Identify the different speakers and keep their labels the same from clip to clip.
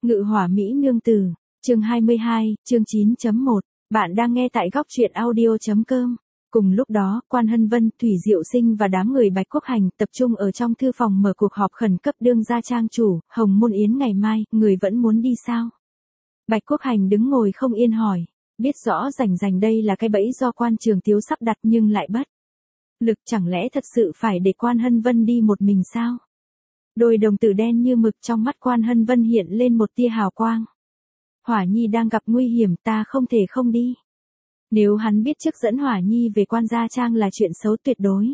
Speaker 1: Ngự hỏa Mỹ nương tử, chương 22, chương 9.1, bạn đang nghe tại góc truyện audio.com. Cùng lúc đó, Quan Hân Vân, Thủy Diệu Sinh và đám người Bạch Quốc Hành tập trung ở trong thư phòng mở cuộc họp khẩn cấp đương gia trang chủ, Hồng Môn Yến ngày mai, người vẫn muốn đi sao? Bạch Quốc Hành đứng ngồi không yên hỏi, biết rõ rành đây là cái bẫy do Quan Trường Tiếu sắp đặt nhưng lại bất lực, chẳng lẽ thật sự phải để Quan Hân Vân đi một mình sao? Đôi đồng tử đen như mực trong mắt Quan Hân Vân hiện lên một tia hào quang. Hỏa Nhi đang gặp nguy hiểm, ta không thể không đi. Nếu hắn biết trước dẫn Hỏa Nhi về Quan gia trang là chuyện xấu tuyệt đối.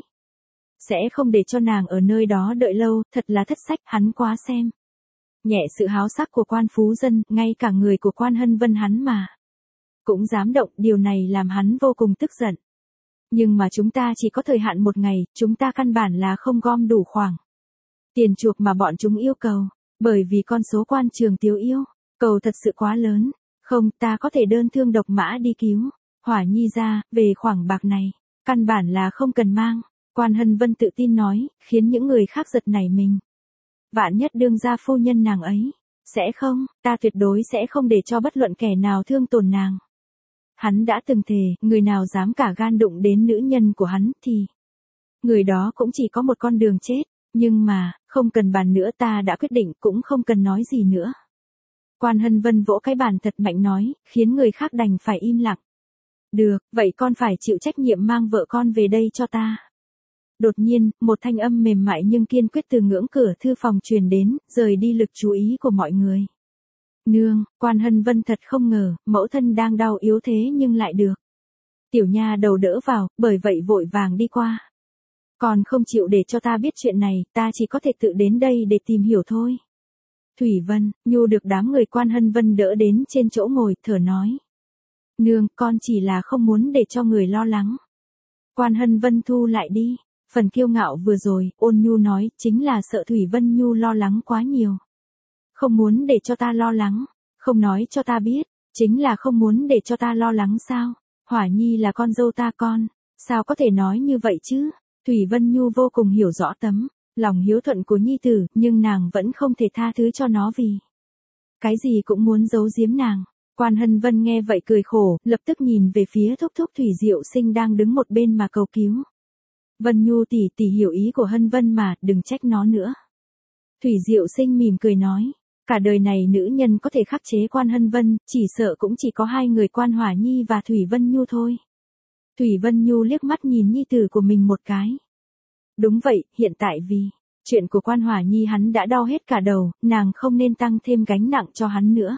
Speaker 1: Sẽ không để cho nàng ở nơi đó đợi lâu, thật là thất sách, hắn quá xem nhẹ sự háo sắc của Quan Phú Dân, ngay cả người của Quan Hân Vân hắn mà cũng dám động, điều này làm hắn vô cùng tức giận. Nhưng mà chúng ta chỉ có thời hạn một ngày, chúng ta căn bản là không gom đủ khoản tiền chuộc mà bọn chúng yêu cầu, bởi vì con số Quan Trường Tiếu yêu cầu thật sự quá lớn. Không, ta có thể đơn thương độc mã đi cứu Hỏa Nhi ra, về khoản bạc này, căn bản là không cần mang. Quan Hân Vân tự tin nói, khiến những người khác giật nảy mình. Vạn nhất đương gia phu nhân nàng ấy, sẽ không, ta tuyệt đối sẽ không để cho bất luận kẻ nào thương tổn nàng. Hắn đã từng thề, người nào dám cả gan đụng đến nữ nhân của hắn thì người đó cũng chỉ có một con đường chết. Nhưng mà, không cần bàn nữa, ta đã quyết định, cũng không cần nói gì nữa. Quan Hân Vân vỗ cái bàn thật mạnh nói, khiến người khác đành phải im lặng. Được, vậy con phải chịu trách nhiệm mang vợ con về đây cho ta. Đột nhiên, một thanh âm mềm mại nhưng kiên quyết từ ngưỡng cửa thư phòng truyền đến, rời đi lực chú ý của mọi người. Nương, Quan Hân Vân thật không ngờ, mẫu thân đang đau yếu thế nhưng lại được tiểu nha đầu đỡ vào, bởi vậy vội vàng đi qua. Còn không chịu để cho ta biết chuyện này, ta chỉ có thể tự đến đây để tìm hiểu thôi. Thủy Vân, Nhu được đám người Quan Hân Vân đỡ đến trên chỗ ngồi, thở nói. Nương, con chỉ là không muốn để cho người lo lắng. Quan Hân Vân thu lại đi. Phần kiêu ngạo vừa rồi, Ôn Nhu nói, chính là sợ Thủy Vân Nhu lo lắng quá nhiều. Không muốn để cho ta lo lắng, không nói cho ta biết, chính là không muốn để cho ta lo lắng sao? Hỏa Nhi là con dâu ta con, sao có thể nói như vậy chứ? Thủy Vân Nhu vô cùng hiểu rõ tấm lòng hiếu thuận của nhi tử, nhưng nàng vẫn không thể tha thứ cho nó vì cái gì cũng muốn giấu giếm nàng. Quan Hân Vân nghe vậy cười khổ, lập tức nhìn về phía thúc thúc Thủy Diệu Sinh đang đứng một bên mà cầu cứu. Vân Nhu tỷ tỷ hiểu ý của Hân Vân mà, đừng trách nó nữa. Thủy Diệu Sinh mỉm cười nói, cả đời này nữ nhân có thể khắc chế Quan Hân Vân, chỉ sợ cũng chỉ có hai người Quan Hỏa Nhi và Thủy Vân Nhu thôi. Thủy Vân Nhu liếc mắt nhìn nhi tử của mình một cái. Đúng vậy, hiện tại vì chuyện của Quan Hỏa Nhi hắn đã đau hết cả đầu, nàng không nên tăng thêm gánh nặng cho hắn nữa.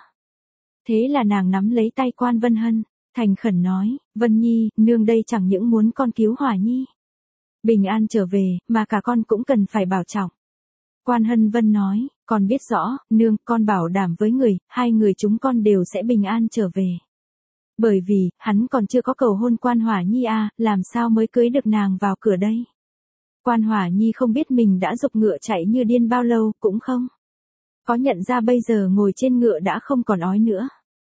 Speaker 1: Thế là nàng nắm lấy tay Quan Vân Hân, thành khẩn nói, Vân Nhi, nương đây chẳng những muốn con cứu Hỏa Nhi bình an trở về, mà cả con cũng cần phải bảo trọng. Quan Hân Vân nói, con biết rõ, nương, con bảo đảm với người, hai người chúng con đều sẽ bình an trở về. Bởi vì, hắn còn chưa có cầu hôn Quan Hỏa Nhi à, làm sao mới cưới được nàng vào cửa đây? Quan Hỏa Nhi không biết mình đã giục ngựa chạy như điên bao lâu, cũng không có nhận ra bây giờ ngồi trên ngựa đã không còn ói nữa.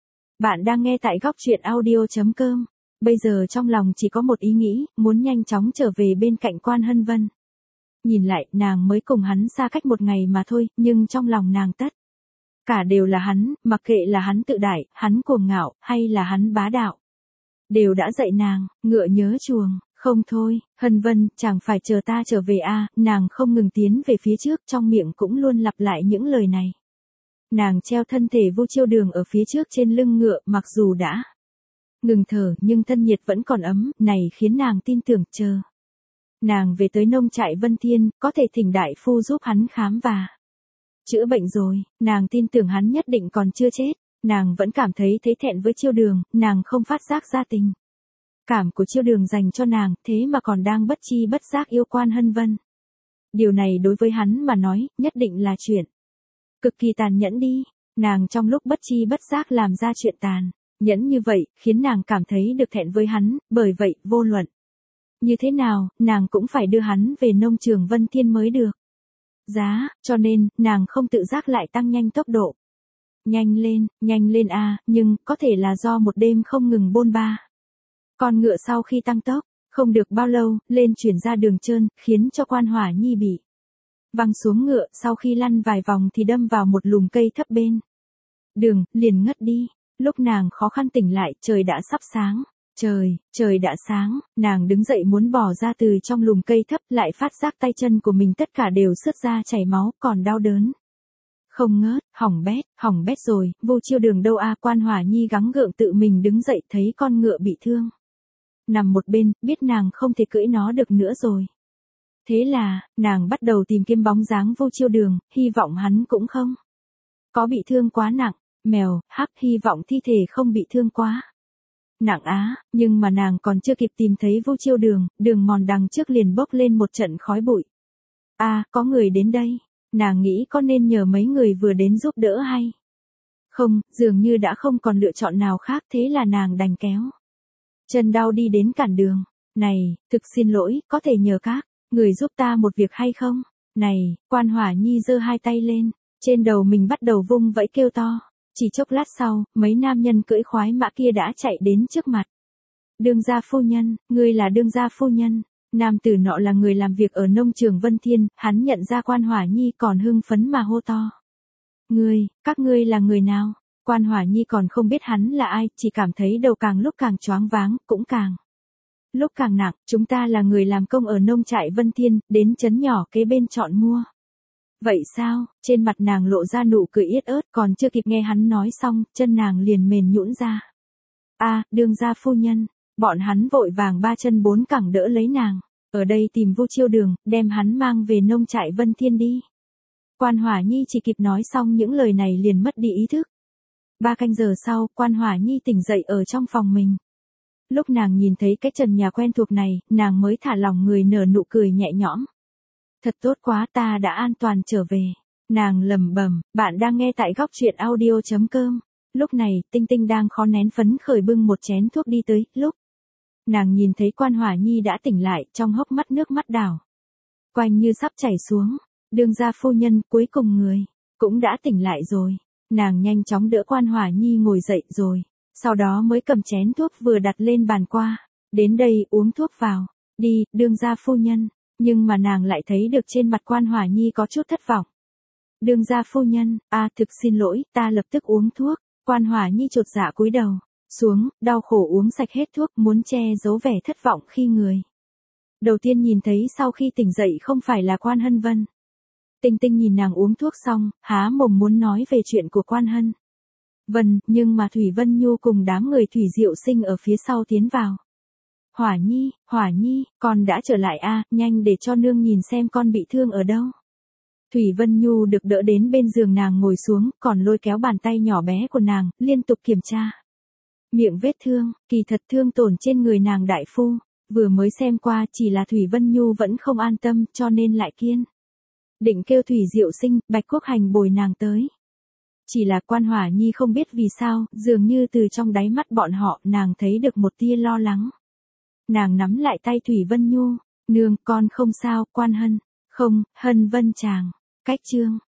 Speaker 1: Bạn đang nghe tại góc truyện audio.com. Bây giờ trong lòng chỉ có một ý nghĩ, muốn nhanh chóng trở về bên cạnh Quan Hân Vân. Nhìn lại, nàng mới cùng hắn xa cách một ngày mà thôi, nhưng trong lòng nàng tất cả đều là hắn, mặc kệ là hắn tự đại, hắn cuồng ngạo, hay là hắn bá đạo. Đều đã dạy nàng, ngựa nhớ chuồng, không thôi, Hân Vân, chẳng phải chờ ta trở về à, nàng không ngừng tiến về phía trước, trong miệng cũng luôn lặp lại những lời này. Nàng treo thân thể Vu Chiêu Đường ở phía trước trên lưng ngựa, mặc dù đã ngừng thở, nhưng thân nhiệt vẫn còn ấm, này khiến nàng tin tưởng chờ nàng về tới nông trại Vân Thiên, có thể thỉnh đại phu giúp hắn khám và chữa bệnh rồi, nàng tin tưởng hắn nhất định còn chưa chết. Nàng vẫn cảm thấy thẹn với Chiêu Đường, nàng không phát giác ra tình cảm của Chiêu Đường dành cho nàng, thế mà còn đang bất chi bất giác yêu Quan Hân Vân. Điều này đối với hắn mà nói, nhất định là chuyện cực kỳ tàn nhẫn đi. Nàng trong lúc bất chi bất giác làm ra chuyện tàn nhẫn như vậy, khiến nàng cảm thấy được thẹn với hắn, bởi vậy, vô luận như thế nào, nàng cũng phải đưa hắn về nông trường Vân Thiên mới được. Giá, cho nên, nàng không tự giác lại tăng nhanh tốc độ. Nhanh lên a, nhưng, có thể là do một đêm không ngừng bôn ba. Con ngựa sau khi tăng tốc, không được bao lâu, lên chuyển ra đường trơn, khiến cho Quan Hỏa Nhi bị văng xuống ngựa, sau khi lăn vài vòng thì đâm vào một lùm cây thấp bên đường, liền ngất đi. Lúc nàng khó khăn tỉnh lại, trời đã sắp sáng. Trời đã sáng, nàng đứng dậy muốn bò ra từ trong lùm cây thấp, lại phát giác tay chân của mình tất cả đều sướt ra chảy máu, còn đau đớn. Không ngớt, hỏng bét rồi, Vu Chiêu Đường đâu a? Quan Hỏa Nhi gắng gượng tự mình đứng dậy, thấy con ngựa bị thương. Nằm một bên, biết nàng không thể cưỡi nó được nữa rồi. Thế là, nàng bắt đầu tìm kiếm bóng dáng Vu Chiêu Đường, hy vọng hắn cũng không có bị thương quá nặng. Mèo, hắc, hy vọng thi thể không bị thương quá nặng á, nhưng mà nàng còn chưa kịp tìm thấy Vu Chiêu Đường, đường mòn đằng trước liền bốc lên một trận khói bụi. À, có người đến đây. Nàng nghĩ có nên nhờ mấy người vừa đến giúp đỡ hay không, dường như đã không còn lựa chọn nào khác, thế là nàng đành kéo chân đau đi đến cản đường. Này, thực xin lỗi, có thể nhờ các người giúp ta một việc hay không? Này, Quan Hỏa Nhi giơ hai tay lên, trên đầu mình bắt đầu vung vẫy kêu to. Chỉ chốc lát sau, mấy nam nhân cưỡi khoái mã kia đã chạy đến trước mặt. Đương gia phu nhân, ngươi là đương gia phu nhân. Nam tử nọ là người làm việc ở nông trường Vân Thiên, hắn nhận ra Quan Hỏa Nhi còn hưng phấn mà hô to. Các ngươi là người nào? Quan Hỏa Nhi còn không biết hắn là ai, chỉ cảm thấy đầu càng lúc càng choáng váng, cũng càng lúc càng nặng. Chúng ta là người làm công ở nông trại Vân Thiên, đến trấn nhỏ kế bên chọn mua. Vậy sao? Trên mặt nàng lộ ra nụ cười yết ớt, còn chưa kịp nghe hắn nói xong, chân nàng liền mềm nhũn ra. À, đương gia phu nhân. Bọn hắn vội vàng ba chân bốn cẳng đỡ lấy nàng. Ở đây tìm Vu Chiêu Đường, đem hắn mang về nông trại Vân Thiên đi. Quan Hỏa Nhi chỉ kịp nói xong những lời này liền mất đi ý thức. 3 canh giờ sau, Quan Hỏa Nhi tỉnh dậy ở trong phòng mình. Lúc nàng nhìn thấy cái trần nhà quen thuộc này, nàng mới thả lỏng người, nở nụ cười nhẹ nhõm. Thật tốt quá, ta đã an toàn trở về. Nàng lẩm bẩm. Bạn đang nghe tại góc truyện audio.com. Lúc này, Tinh Tinh đang khó nén phấn khởi bưng một chén thuốc đi tới. Lúc nàng nhìn thấy Quan Hỏa Nhi đã tỉnh lại, trong hốc mắt nước mắt đảo quanh như sắp chảy xuống. Đương gia phu nhân, cuối cùng người cũng đã tỉnh lại rồi. Nàng nhanh chóng đỡ Quan Hỏa Nhi ngồi dậy rồi, sau đó mới cầm chén thuốc vừa đặt lên bàn qua. Đến đây, uống thuốc vào. Đi, đương gia phu nhân. Nhưng mà nàng lại thấy được trên mặt Quan Hỏa Nhi có chút thất vọng. Đương gia phu nhân, thực xin lỗi, ta lập tức uống thuốc. Quan Hỏa Nhi chột dạ cúi đầu xuống, đau khổ uống sạch hết thuốc, muốn che giấu vẻ thất vọng khi người đầu tiên nhìn thấy sau khi tỉnh dậy không phải là Quan Hân Vân. Tinh Tinh nhìn nàng uống thuốc xong, há mồm muốn nói về chuyện của Quan Hân Vân, nhưng mà Thủy Vân Nhu cùng đám người Thủy Diệu Sinh ở phía sau tiến vào. Hỏa Nhi, con đã trở lại a, nhanh để cho nương nhìn xem con bị thương ở đâu. Thủy Vân Nhu được đỡ đến bên giường nàng ngồi xuống, còn lôi kéo bàn tay nhỏ bé của nàng, liên tục kiểm tra miệng vết thương, kỳ thật thương tổn trên người nàng đại phu. Vừa mới xem qua, chỉ là Thủy Vân Nhu vẫn không an tâm, cho nên lại kiên định kêu Thủy Diệu Sinh, Bạch Quốc Hành bồi nàng tới. Chỉ là Quan Hỏa Nhi không biết vì sao, dường như từ trong đáy mắt bọn họ, nàng thấy được một tia lo lắng. Nàng nắm lại tay Thủy Vân Nhu. Nương, con không sao, Quan Hân. Không, Hân Vân chàng. Cách chương.